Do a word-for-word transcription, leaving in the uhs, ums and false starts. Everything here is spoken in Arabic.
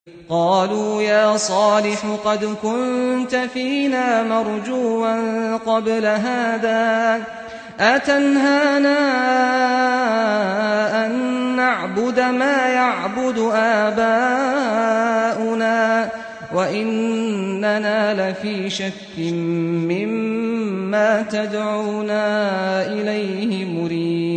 قالوا يا صالح قد كنت فينا مرجوا قبل هذا أتنهانا أن نعبد ما يعبد آباؤنا وإننا لفي شك مما تدعونا إليه مريب.